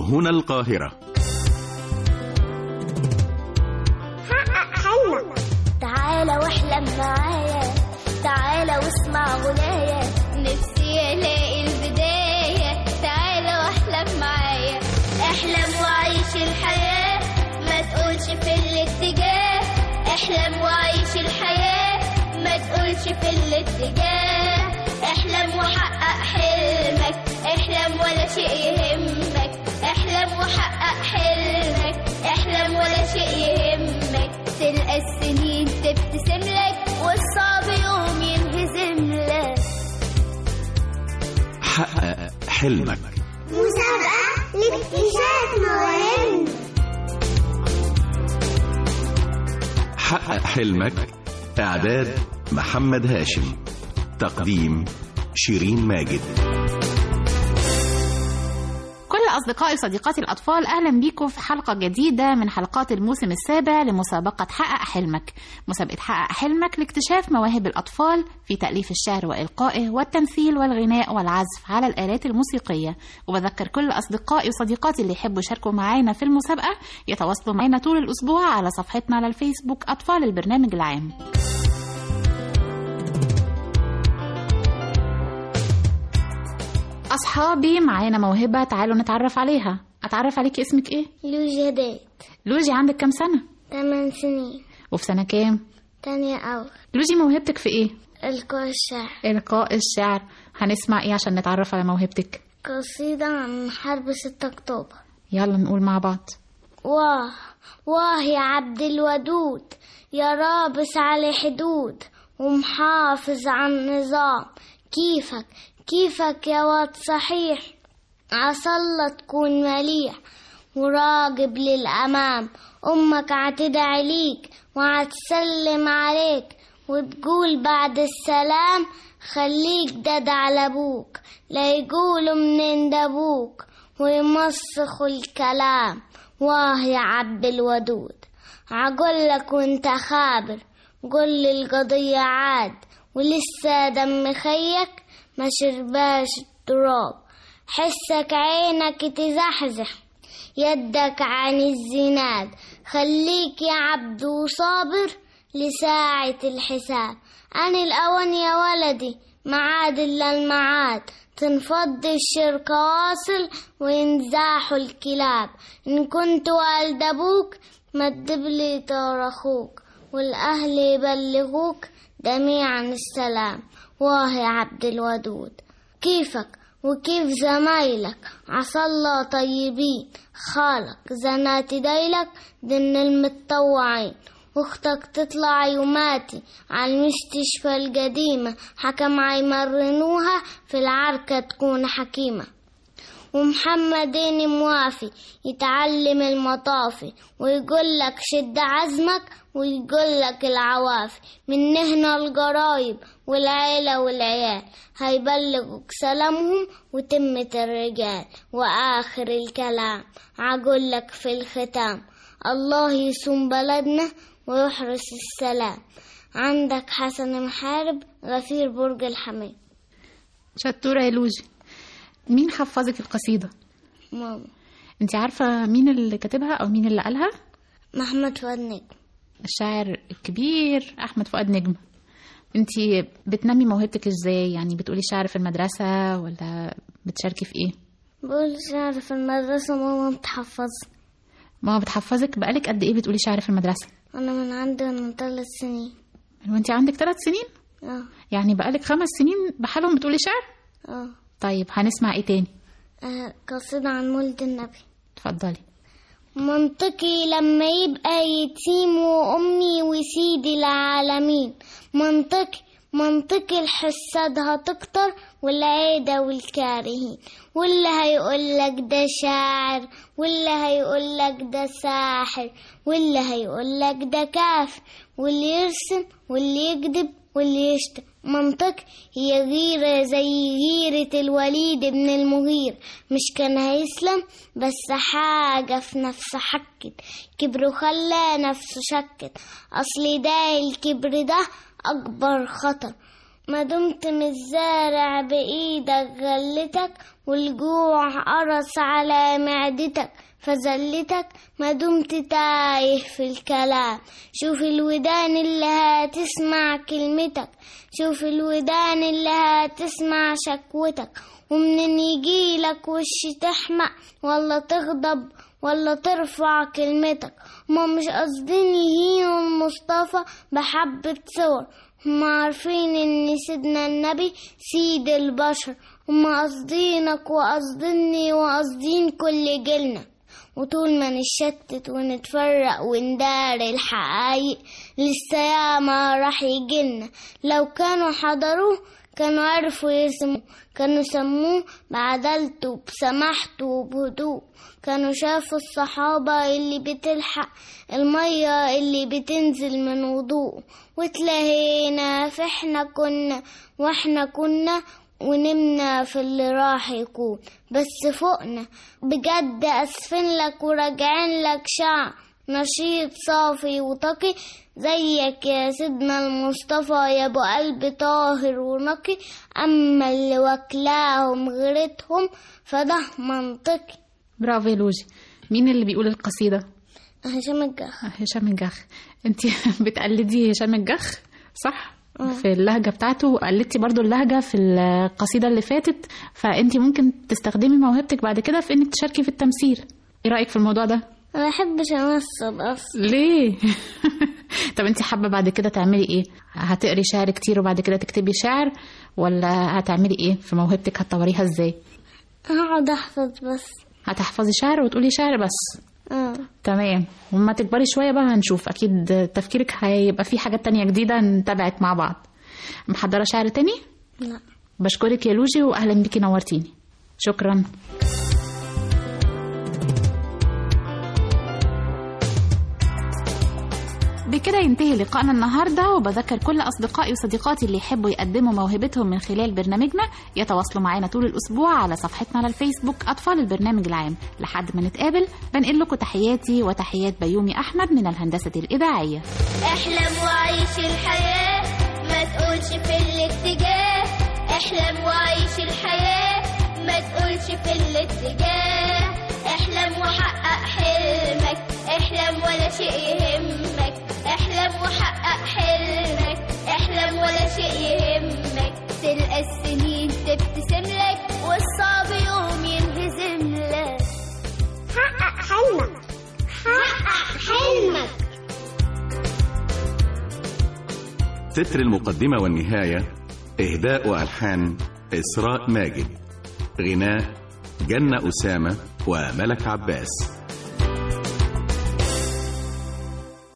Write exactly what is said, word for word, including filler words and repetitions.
هنا القاهرة. حقق حلمك، تعالى واحلم معايا، تعالى واسمع غنايا، نفسي الاقي البداية، تعالى واحلم معايا، احلم وعيش الحياة، ما تقولش في الاتجاه، احلم وعيش الحياة، ما تقولش في الاتجاه، احلم وحقق حلمك، احلم ولا شيء يهمك، احلم وحقق حلمك، احلم ولا شيء يهمك، تلقى السنين تبتسم لك والصعب يوم ينهزم لك. حقق حلمك، مسابقة لاكتشاف مواهب. حقق حلمك، إعداد محمد هاشم، تقديم شيرين ماجد. كل أصدقائي وصديقاتي الأطفال، أهلا بيكم في حلقة جديدة من حلقات الموسم السابع لمسابقة حقق حلمك. مسابقة حقق حلمك لاكتشاف مواهب الأطفال في تأليف الشعر وإلقائه والتمثيل والغناء والعزف على الآلات الموسيقية. وبذكر كل أصدقائي وصديقاتي اللي يحبوا يشاركوا معانا في المسابقة يتواصلوا معانا طول الأسبوع على صفحتنا على الفيسبوك أطفال البرنامج العام. أصحابي، معانا موهبة، تعالوا نتعرف عليها. أتعرف عليك، اسمك إيه؟ لوجي ديت. لوجي، عندك كام سنة؟ ثمان سنين. وفي سنة كام؟ تانية أول. لوجي، موهبتك في إيه؟ إلقاء الشعر. إلقاء الشعر. هنسمع إيه عشان نتعرف على موهبتك؟ قصيدة عن حرب ستة أكتوبر. يلا نقول مع بعض. واه واه يا عبد الودود، يا رابس على حدود ومحافظ على النظام، كيفك كيفك يا واد صحيح، عصلة تكون مليح وراقب للأمام، أمك عتدعي ليك وعتسلم عليك وتقول بعد السلام، خليك دد على أبوك لا يقولوا منين دبوك ويمسخوا الكلام. واه يا عبد الودود، عقولك وانت خابر، قل القضية عاد ولسه دم خيك ما شرباش التراب، حسك عينك تزحزح يدك عن الزناد، خليك يا عبد وصابر لساعة الحساب، أنا الأوان يا ولدي معاد إلا المعاد، تنفض الشركة واصل وينزاحوا الكلاب، إن كنت والد أبوك ما تدبلي طار أخوك والأهل يبلغوك جميعا السلام. واه يا عبد الودود، كيفك وكيف زمايلك عسى الله طيبين، خالك زنات ديلك دن المتطوعين، واختك تطلع يوماتي على المستشفى القديمة، حكم عيمرنوها في العركة تكون حكيمة، ومحمدين موافي يتعلم المطافي ويقول لك شد عزمك ويقول لك العوافي، من هنا القرايب والعيلة والعيال هيبلغوك سلامهم وتمة الرجال، وآخر الكلام عقول لك في الختام، الله يسوم بلدنا ويحرس السلام. عندك حسن محارب، غفير برج الحميد. شطورة يا لوجي. مين حفظك القصيدة؟ ماما. انت عارفة مين اللي كاتبها او مين اللي قالها؟ محمد فؤاد نجم، الشاعر الكبير احمد فؤاد نجم. انت بتنمي موهبتك ازاي؟ يعني بتقولي شعر في المدرسة ولا بتشاركي في ايه؟ بقول شعر في المدرسة، ماما بتحفظ. ماما بتحفظك؟ بقالك قد ايه بتقولي شعر في المدرسة؟ انا من عندي من ثلاث سنين. وانت عندك ثلاث سنين؟ اه. يعني بقالك خمس سنين بحالهم بتقولي شعر؟ اه. طيب هنسمع ايه تاني؟ آه، قصيدة عن مولد النبي. اتفضلي. منطقي لما يبقى يتيم وأمي وسيدي العالمين، منطقي منطقي الحساد هتكتر والعيدة والكارهين، واللي هيقولك ده شاعر واللي هيقولك ده ساحر واللي هيقولك ده كافر، واللي يرسم واللي يكذب واللي يشتم. منطق هي غيرة زي غيرة الوليد بن المغير، مش كان هيسلم بس حاجة في نفسه حكت، كبر خلى نفسه شكت، أصل ده الكبر ده أكبر خطر، ما دمت متزارع بإيدك غلتك، والجوع قرص على معدتك فزلتك. ما دمت تايه في الكلام، شوف الودان اللي هتسمع كلمتك، شوف الودان اللي هتسمع شكوتك. ومنين يجيلك وش تحمق ولا تغضب ولا ترفع كلمتك. هما مش قصدين يهينوا المصطفى بحبة صور، هما عارفين ان سيدنا النبي سيد البشر. هما قصدينك وقصدني وقصدين كل جيلنا. وطول ما نشتت ونتفرق وندار الحقايق لسه ياما راح يجيلنا. لو كانوا حضروه كانوا عرفوا يسموه، كانوا سموه بعدلته بسماحته وبهدوء. كانوا شافوا الصحابة اللي بتلحق المية اللي بتنزل من وضوء. وتلاهينا في احنا كنا واحنا كنا ونمنا في اللي راح يكون. بس فوقنا بجد أسفن لك وراجعين لك شعب نشيط صافي وطقي زيك يا سيدنا المصطفى يا ابو قلب طاهر ونقي. اما اللي وكلاهم غيرتهم فده منطقي. برافو يا لوجي. مين اللي بيقول القصيدة؟ هشام الجخ. هشام الجخ. انت بتقلدي هشام الجخ صح؟ أوه. في اللهجة بتاعته قلدتي برضو اللهجة في القصيدة اللي فاتت، فانت ممكن تستخدمي موهبتك بعد كده في انك تشاركي في التمثيل. ايه رأيك في الموضوع ده؟ ما بحبش امثل اصلا. ليه؟ طب انت حابه بعد كده تعملي ايه؟ هتقري شعر كتير وبعد كده تكتبي شعر، ولا هتعملي ايه في موهبتك؟ هتطوريها ازاي؟ هقعد احفظ بس. هتحفظي شعر وتقولي شعر بس؟ اه تمام. وما تكبري شويه بقى هنشوف، اكيد تفكيرك هيبقى في حاجات تانية جديده نتابعك مع بعض. محضره شعر تاني؟ لا. بشكرك يا لوجي واهلا بيكي، نورتيني. شكرا. بكده ينتهي لقائنا النهاردة، وبذكر كل أصدقائي وصديقاتي اللي يحبوا يقدموا موهبتهم من خلال برنامجنا يتواصلوا معنا طول الأسبوع على صفحتنا على الفيسبوك أطفال البرنامج العام. لحد ما نتقابل بنقل لكم تحياتي وتحيات بيومي أحمد من الهندسة الإذاعية. احلم وعيش الحياة ما تقولش في الاتجاه، احلم وعيش الحياة ما تقولش في الاتجاه. احلم وحقق حلمك، احلم ولا شيء يهمك، احلم وحقق حلمك، احلم ولا شيء يهمك. تلقى السنين تبتسم لك والصعب يوم ينهزم لك. حقق حلمك، حقق حلمك. تتر المقدمة والنهاية إهداء وألحان إسراء ماجد، غناء جنة أسامة وملك عباس.